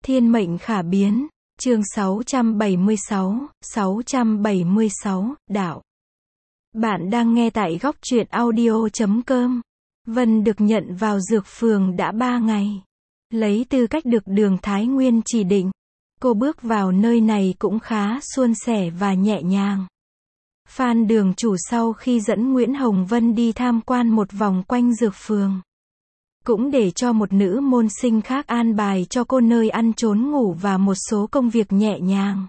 Thiên mệnh khả biến, chương 676, đạo. Bạn đang nghe tại góc truyện audio.com. Vân được nhận vào dược phường đã 3 ngày. Lấy tư cách được Đường Thái Nguyên chỉ định, cô bước vào nơi này cũng khá suôn sẻ và nhẹ nhàng. Phan đường chủ sau khi dẫn Nguyễn Hồng Vân đi tham quan một vòng quanh dược phường, cũng để cho một nữ môn sinh khác an bài cho cô nơi ăn trốn ngủ và một số công việc nhẹ nhàng.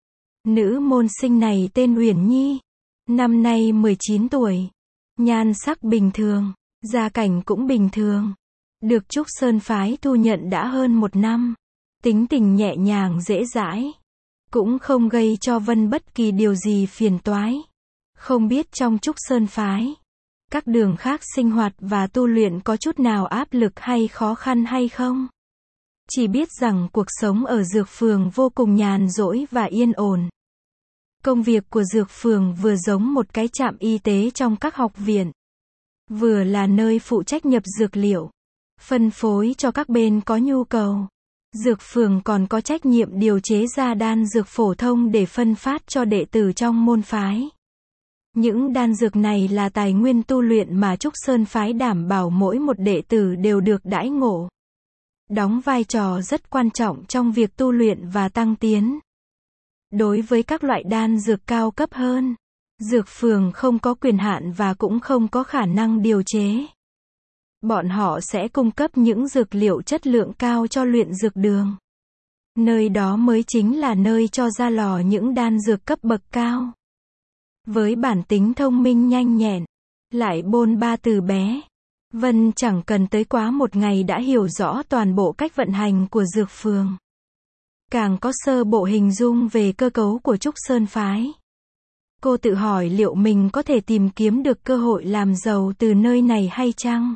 Nữ môn sinh này tên Uyển Nhi, năm nay 19 tuổi, nhan sắc bình thường, gia cảnh cũng bình thường, được Trúc Sơn phái thu nhận đã hơn 1 năm, tính tình nhẹ nhàng dễ dãi, cũng không gây cho Vân bất kỳ điều gì phiền toái. Không biết trong Trúc Sơn phái, các đường khác sinh hoạt và tu luyện có chút nào áp lực hay khó khăn hay không? Chỉ biết rằng cuộc sống ở dược phường vô cùng nhàn rỗi và yên ổn. Công việc của dược phường vừa giống một cái trạm y tế trong các học viện, vừa là nơi phụ trách nhập dược liệu, phân phối cho các bên có nhu cầu. Dược phường còn có trách nhiệm điều chế ra đan dược phổ thông để phân phát cho đệ tử trong môn phái. Những đan dược này là tài nguyên tu luyện mà Trúc Sơn phái đảm bảo mỗi một đệ tử đều được đãi ngộ, đóng vai trò rất quan trọng trong việc tu luyện và tăng tiến. Đối với các loại đan dược cao cấp hơn, dược phường không có quyền hạn và cũng không có khả năng điều chế. Bọn họ sẽ cung cấp những dược liệu chất lượng cao cho luyện dược đường. Nơi đó mới chính là nơi cho ra lò những đan dược cấp bậc cao. Với bản tính thông minh nhanh nhẹn, lại bôn ba từ bé, Vân chẳng cần tới quá 1 ngày đã hiểu rõ toàn bộ cách vận hành của dược phường. Càng có sơ bộ hình dung về cơ cấu của Trúc Sơn phái. Cô tự hỏi liệu mình có thể tìm kiếm được cơ hội làm giàu từ nơi này hay chăng?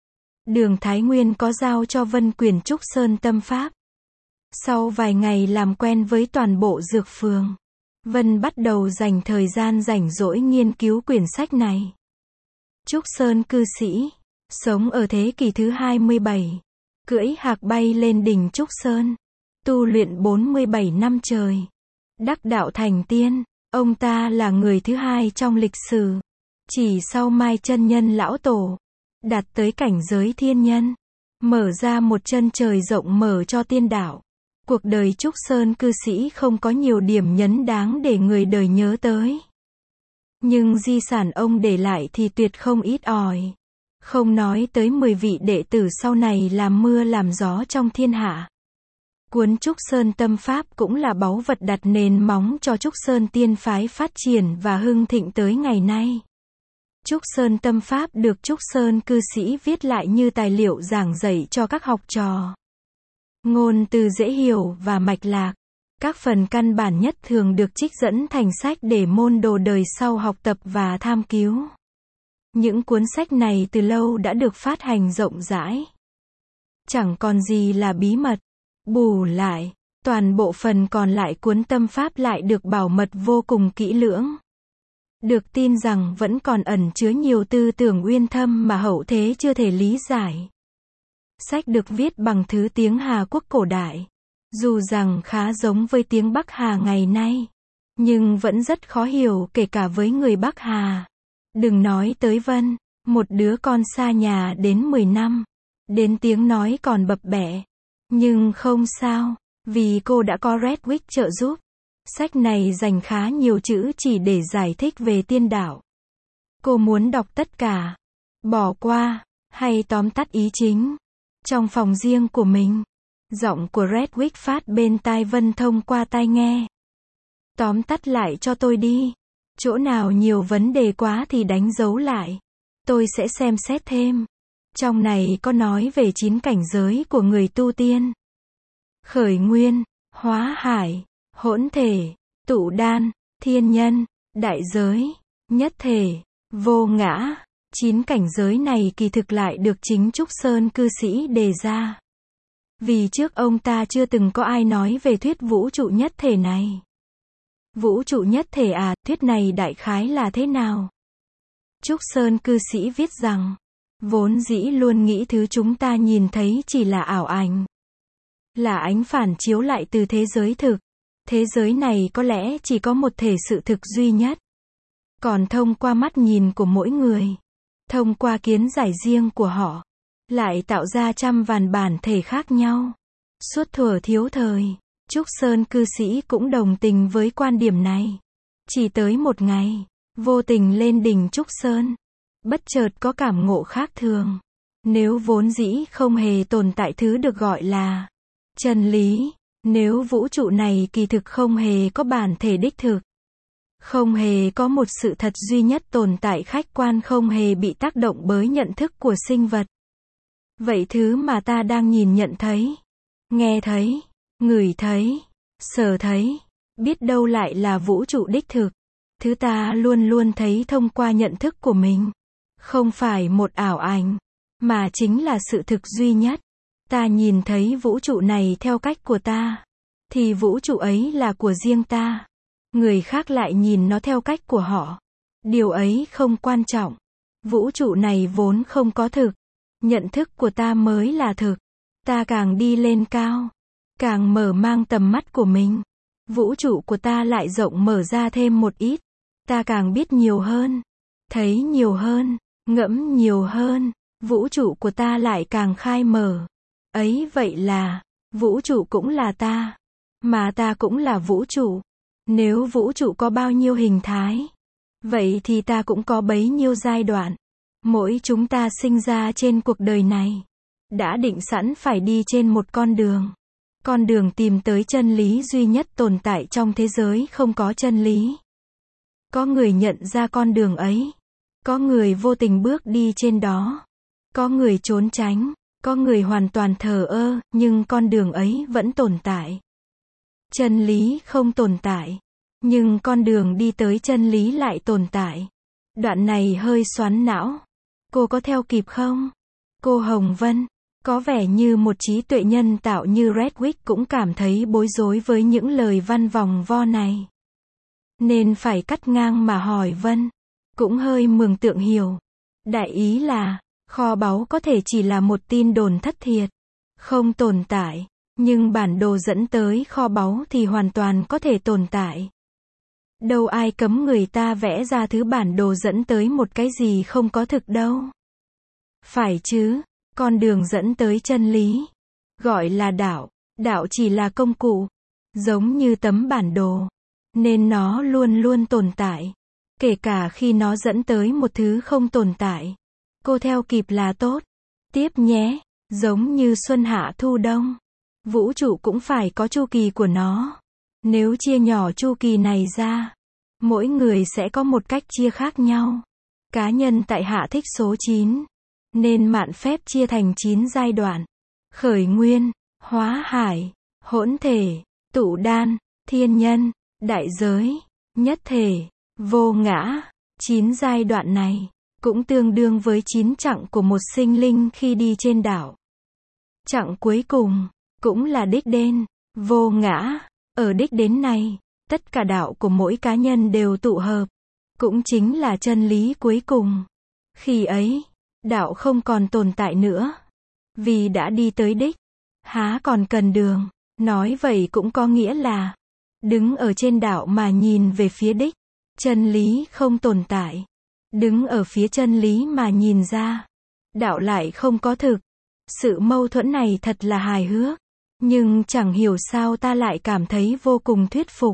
Đường Thái Nguyên có giao cho Vân quyển Trúc Sơn tâm pháp. Sau vài ngày làm quen với toàn bộ dược phường, Vân bắt đầu dành thời gian rảnh rỗi nghiên cứu quyển sách này. Trúc Sơn cư sĩ, sống ở thế kỷ thứ 27, cưỡi hạc bay lên đỉnh Trúc Sơn, tu luyện 47 năm trời, đắc đạo thành tiên. Ông ta là người thứ 2 trong lịch sử, chỉ sau Mai Chân Nhân lão tổ, đạt tới cảnh giới thiên nhân, mở ra một chân trời rộng mở cho tiên đạo. Cuộc đời Trúc Sơn cư sĩ không có nhiều điểm nhấn đáng để người đời nhớ tới. Nhưng di sản ông để lại thì tuyệt không ít ỏi. Không nói tới 10 vị đệ tử sau này làm mưa làm gió trong thiên hạ. Cuốn Trúc Sơn tâm pháp cũng là báu vật đặt nền móng cho Trúc Sơn tiên phái phát triển và hưng thịnh tới ngày nay. Trúc Sơn tâm pháp được Trúc Sơn cư sĩ viết lại như tài liệu giảng dạy cho các học trò. Ngôn từ dễ hiểu và mạch lạc. Các phần căn bản nhất thường được trích dẫn thành sách để môn đồ đời sau học tập và tham cứu. Những cuốn sách này từ lâu đã được phát hành rộng rãi. Chẳng còn gì là bí mật. Bù lại, toàn bộ phần còn lại cuốn tâm pháp lại được bảo mật vô cùng kỹ lưỡng. Được tin rằng vẫn còn ẩn chứa nhiều tư tưởng uyên thâm mà hậu thế chưa thể lý giải. Sách được viết bằng thứ tiếng Hà Quốc cổ đại. Dù rằng khá giống với tiếng Bắc Hà ngày nay, nhưng vẫn rất khó hiểu kể cả với người Bắc Hà. Đừng nói tới Vân, một đứa con xa nhà đến 10 năm, đến tiếng nói còn bập bẹ. Nhưng không sao, vì cô đã có Redwick trợ giúp. Sách này dành khá nhiều chữ chỉ để giải thích về tiên đạo. Cô muốn đọc tất cả, bỏ qua, hay tóm tắt ý chính. Trong phòng riêng của mình, giọng của Redwick phát bên tai Vân thông qua tai nghe. Tóm tắt lại cho tôi đi. Chỗ nào nhiều vấn đề quá thì đánh dấu lại. Tôi sẽ xem xét thêm. Trong này có nói về 9 cảnh giới của người tu tiên. Khởi nguyên, hóa hải, hỗn thể, tụ đan, thiên nhân, đại giới, nhất thể, vô ngã. 9 cảnh giới này kỳ thực lại được chính Trúc Sơn cư sĩ đề ra. Vì trước ông ta chưa từng có ai nói về thuyết vũ trụ nhất thể này. Vũ trụ nhất thể à, thuyết này đại khái là thế nào? Trúc Sơn cư sĩ viết rằng, vốn dĩ luôn nghĩ thứ chúng ta nhìn thấy chỉ là ảo ảnh. là ánh phản chiếu lại từ thế giới thực. Thế giới này có lẽ chỉ có một thể sự thực duy nhất. Còn thông qua mắt nhìn của mỗi người, thông qua kiến giải riêng của họ, lại tạo ra trăm vàn bản thể khác nhau. Suốt thuở thiếu thời, Trúc Sơn cư sĩ cũng đồng tình với quan điểm này. Chỉ tới một ngày, vô tình lên đỉnh Trúc Sơn, bất chợt có cảm ngộ khác thường. Nếu vốn dĩ không hề tồn tại thứ được gọi là chân lý, nếu vũ trụ này kỳ thực không hề có bản thể đích thực, không hề có một sự thật duy nhất tồn tại khách quan, không hề bị tác động bởi nhận thức của sinh vật, vậy thứ mà ta đang nhìn nhận thấy, nghe thấy, ngửi thấy, sờ thấy, biết đâu lại là vũ trụ đích thực. Thứ ta luôn luôn thấy thông qua nhận thức của mình, không phải một ảo ảnh, mà chính là sự thực duy nhất. Ta nhìn thấy vũ trụ này theo cách của ta, thì vũ trụ ấy là của riêng ta. Người khác lại nhìn nó theo cách của họ. Điều ấy không quan trọng. Vũ trụ này vốn không có thực. Nhận thức của ta mới là thực. Ta càng đi lên cao, càng mở mang tầm mắt của mình, vũ trụ của ta lại rộng mở ra thêm một ít. Ta càng biết nhiều hơn, thấy nhiều hơn, ngẫm nhiều hơn, vũ trụ của ta lại càng khai mở. Ấy vậy là, vũ trụ cũng là ta, mà ta cũng là vũ trụ. Nếu vũ trụ có bao nhiêu hình thái, vậy thì ta cũng có bấy nhiêu giai đoạn. Mỗi chúng ta sinh ra trên cuộc đời này, đã định sẵn phải đi trên một con đường. Con đường tìm tới chân lý duy nhất tồn tại trong thế giới không có chân lý. Có người nhận ra con đường ấy, có người vô tình bước đi trên đó, có người trốn tránh, có người hoàn toàn thờ ơ, nhưng con đường ấy vẫn tồn tại. Chân lý không tồn tại, nhưng con đường đi tới chân lý lại tồn tại. Đoạn này hơi xoắn não. Cô có theo kịp không? Cô Hồng Vân, có vẻ như một trí tuệ nhân tạo như Redwick cũng cảm thấy bối rối với những lời văn vòng vo này. Nên phải cắt ngang mà hỏi Vân. Cũng hơi mường tượng hiểu. Đại ý là, kho báu có thể chỉ là một tin đồn thất thiệt, không tồn tại, nhưng bản đồ dẫn tới kho báu thì hoàn toàn có thể tồn tại. Đâu ai cấm người ta vẽ ra thứ bản đồ dẫn tới một cái gì không có thực đâu. Phải chứ, con đường dẫn tới chân lý, gọi là đạo, đạo chỉ là công cụ, giống như tấm bản đồ, nên nó luôn luôn tồn tại, kể cả khi nó dẫn tới một thứ không tồn tại. Cô theo kịp là tốt. Tiếp nhé, giống như xuân hạ thu đông, vũ trụ cũng phải có chu kỳ của nó. Nếu chia nhỏ chu kỳ này ra, mỗi người sẽ có một cách chia khác nhau. Cá nhân tại hạ thích số 9, nên mạn phép chia thành 9 giai đoạn. Khởi nguyên, hóa hải, hỗn thể, tụ đan, thiên nhân, đại giới, nhất thể, vô ngã. 9 giai đoạn này cũng tương đương với 9 chặng của một sinh linh khi đi trên đảo. Chặng cuối cùng cũng là đích đến, vô ngã. Ở đích đến này, tất cả đạo của mỗi cá nhân đều tụ hợp, cũng chính là chân lý cuối cùng. Khi ấy, đạo không còn tồn tại nữa, vì đã đi tới đích, há còn cần đường. Nói vậy cũng có nghĩa là, đứng ở trên đạo mà nhìn về phía đích, chân lý không tồn tại. Đứng ở phía chân lý mà nhìn ra, đạo lại không có thực. Sự mâu thuẫn này thật là hài hước, nhưng chẳng hiểu sao ta lại cảm thấy vô cùng thuyết phục.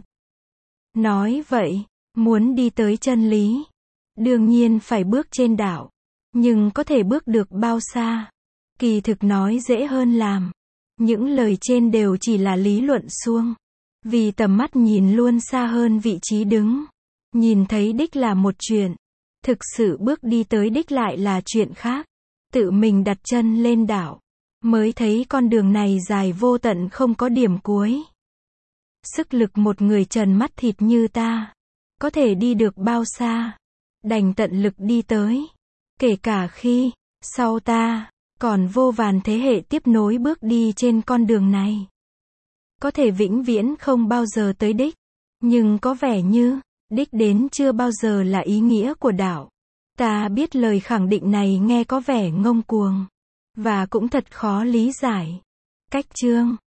Nói vậy, muốn đi tới chân lý, đương nhiên phải bước trên đạo, nhưng có thể bước được bao xa? Kỳ thực nói dễ hơn làm. Những lời trên đều chỉ là lý luận suông, vì tầm mắt nhìn luôn xa hơn vị trí đứng. Nhìn thấy đích là một chuyện, thực sự bước đi tới đích lại là chuyện khác. Tự mình đặt chân lên đảo, mới thấy con đường này dài vô tận không có điểm cuối. Sức lực một người trần mắt thịt như ta, có thể đi được bao xa? Đành tận lực đi tới. Kể cả khi, sau ta, còn vô vàn thế hệ tiếp nối bước đi trên con đường này. Có thể vĩnh viễn không bao giờ tới đích, nhưng có vẻ như, đích đến chưa bao giờ là ý nghĩa của đạo. Ta biết lời khẳng định này nghe có vẻ ngông cuồng, và cũng thật khó lý giải. Cách chương